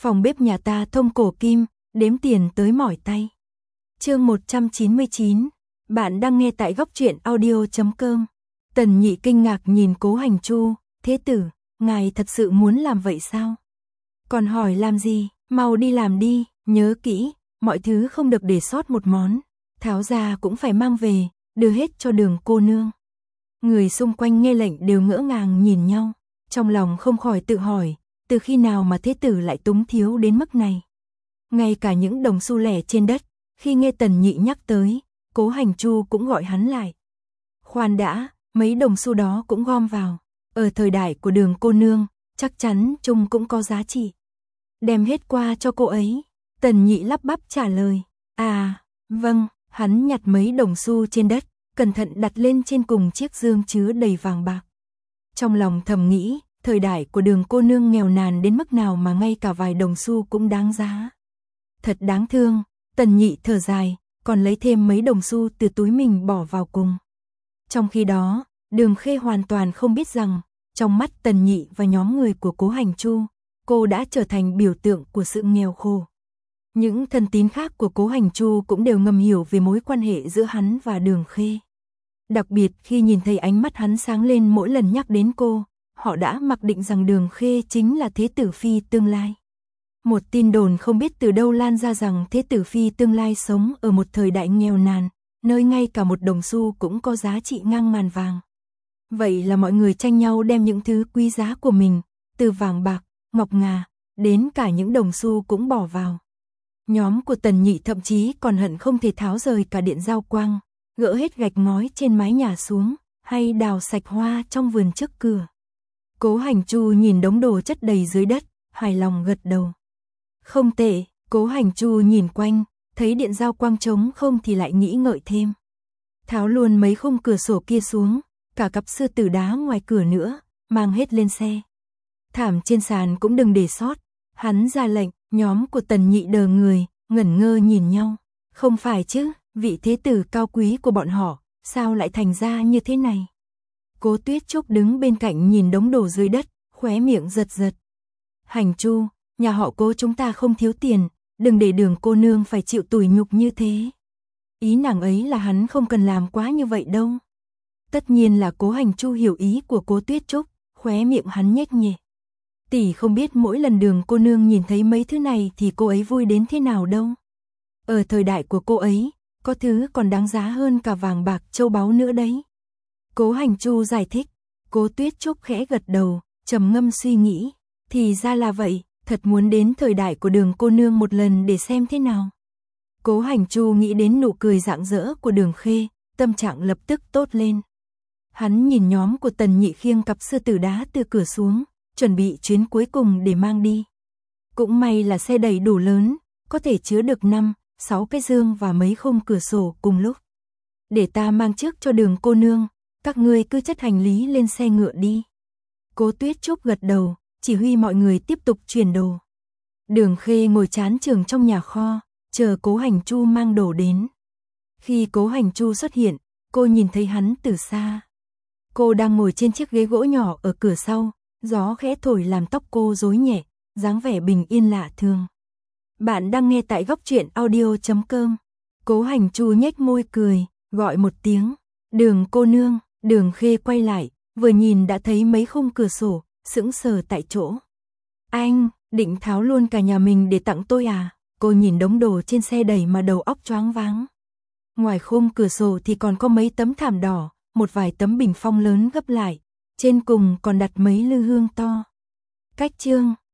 Phòng bếp nhà ta thông cổ kim, đếm tiền tới mỏi tay. Chương 199. Bạn đang nghe tại góc truyện audio.com. Tần Nhị kinh ngạc nhìn Cố Hành Chu, "Thế tử, ngài thật sự muốn làm vậy sao? Còn hỏi làm gì, mau đi làm đi, nhớ kỹ, mọi thứ không được để sót một món, tháo ra cũng phải mang về, đưa hết cho Đường cô nương." Người xung quanh nghe lệnh đều ngỡ ngàng nhìn nhau, trong lòng không khỏi tự hỏi, từ khi nào mà thế tử lại túng thiếu đến mức này. Ngay cả những đồng xu lẻ trên đất, khi nghe Tần Nhị nhắc tới, Cố Hành Chu cũng gọi hắn lại. Khoan đã, mấy đồng xu đó cũng gom vào, ở thời đại của Đường cô nương, chắc chắn chung cũng có giá trị. Đem hết qua cho cô ấy. Tần Nhị lắp bắp trả lời, "À, vâng." Hắn nhặt mấy đồng xu trên đất, cẩn thận đặt lên trên cùng chiếc dương chứa đầy vàng bạc. Trong lòng thầm nghĩ, thời đại của Đường cô nương nghèo nàn đến mức nào mà ngay cả vài đồng xu cũng đáng giá. Thật đáng thương. Tần Nhị thở dài, còn lấy thêm mấy đồng xu từ túi mình bỏ vào cùng. Trong khi đó, Đường Khê hoàn toàn không biết rằng, trong mắt Tần Nhị và nhóm người của Cố Hành Chu, cô đã trở thành biểu tượng của sự nghèo khổ. Những thân tín khác của Cố Hành Chu cũng đều ngầm hiểu về mối quan hệ giữa hắn và Đường Khê. Đặc biệt khi nhìn thấy ánh mắt hắn sáng lên mỗi lần nhắc đến cô, họ đã mặc định rằng Đường Khê chính là thế tử phi tương lai. Một tin đồn không biết từ đâu lan ra rằng thế tử phi tương lai sống ở một thời đại nghèo nàn, nơi ngay cả một đồng xu cũng có giá trị ngang ngàn vàng. Vậy là mọi người tranh nhau đem những thứ quý giá của mình, từ vàng bạc, ngọc ngà, đến cả những đồng xu cũng bỏ vào. Nhóm của Tần Nhị thậm chí còn hận không thể tháo rời cả điện giao quang, gỡ hết gạch ngói trên mái nhà xuống, hay đào sạch hoa trong vườn trước cửa. Cố Hành Chu nhìn đống đồ chất đầy dưới đất, hài lòng gật đầu. Không tệ. Cố Hành Chu nhìn quanh, thấy điện giao quang trống không thì lại nghĩ ngợi thêm. Tháo luôn mấy khung cửa sổ kia xuống, cả cặp sư tử đá ngoài cửa nữa, mang hết lên xe. Thảm trên sàn cũng đừng để sót. Hắn ra lệnh, nhóm của Tần Nhị đờ người, ngẩn ngơ nhìn nhau. Không phải chứ, vị thế tử cao quý của bọn họ, sao lại thành ra như thế này? Cố Tuyết Trúc đứng bên cạnh nhìn đống đồ dưới đất, khóe miệng giật giật. Hành Chu, nhà họ Cố chúng ta không thiếu tiền, đừng để Đường cô nương phải chịu tủi nhục như thế. Ý nàng ấy là hắn không cần làm quá như vậy đâu. Tất nhiên là Cố Hành Chu hiểu ý của Cố Tuyết Trúc, khóe miệng hắn nhếch nhẹ. Tỷ không biết mỗi lần Đường cô nương nhìn thấy mấy thứ này thì cô ấy vui đến thế nào đâu. Ở thời đại của cô ấy, có thứ còn đáng giá hơn cả vàng bạc châu báu nữa đấy. Cố Hành Chu giải thích. Cố Tuyết Trúc khẽ gật đầu, trầm ngâm suy nghĩ. Thì ra là vậy, thật muốn đến thời đại của Đường cô nương một lần để xem thế nào. Cố Hành Chu nghĩ đến nụ cười rạng rỡ của Đường Khê, tâm trạng lập tức tốt lên. Hắn nhìn nhóm của Tần Nhị khiêng cặp sư tử đá từ cửa xuống, chuẩn bị chuyến cuối cùng để mang đi. Cũng may là xe đẩy đủ lớn, có thể chứa được 5-6 cái dương và mấy khung cửa sổ cùng lúc. Để ta mang trước cho Đường cô nương, các ngươi cứ chất hành lý lên xe ngựa đi. Cố Tuyết Trúc gật đầu, chỉ huy mọi người tiếp tục chuyển đồ. Đường Khê ngồi chán chường trong nhà kho, chờ Cố Hành Chu mang đồ đến. Khi Cố Hành Chu xuất hiện, cô nhìn thấy hắn từ xa. Cô đang ngồi trên chiếc ghế gỗ nhỏ ở cửa sau, gió khẽ thổi làm tóc cô rối nhẹ, dáng vẻ bình yên lạ thường. Bạn đang nghe tại góc truyện audio.com. Cố Hành Chu nhếch môi cười, gọi một tiếng, "Đường cô nương." Đường Khê quay lại, vừa nhìn đã thấy mấy khung cửa sổ, sững sờ tại chỗ. "Anh, định tháo luôn cả nhà mình để tặng tôi à?" Cô nhìn đống đồ trên xe đẩy mà đầu óc choáng váng. Ngoài khung cửa sổ thì còn có mấy tấm thảm đỏ, một vài tấm bình phong lớn gấp lại, trên cùng còn đặt mấy lư hương to. Cách chương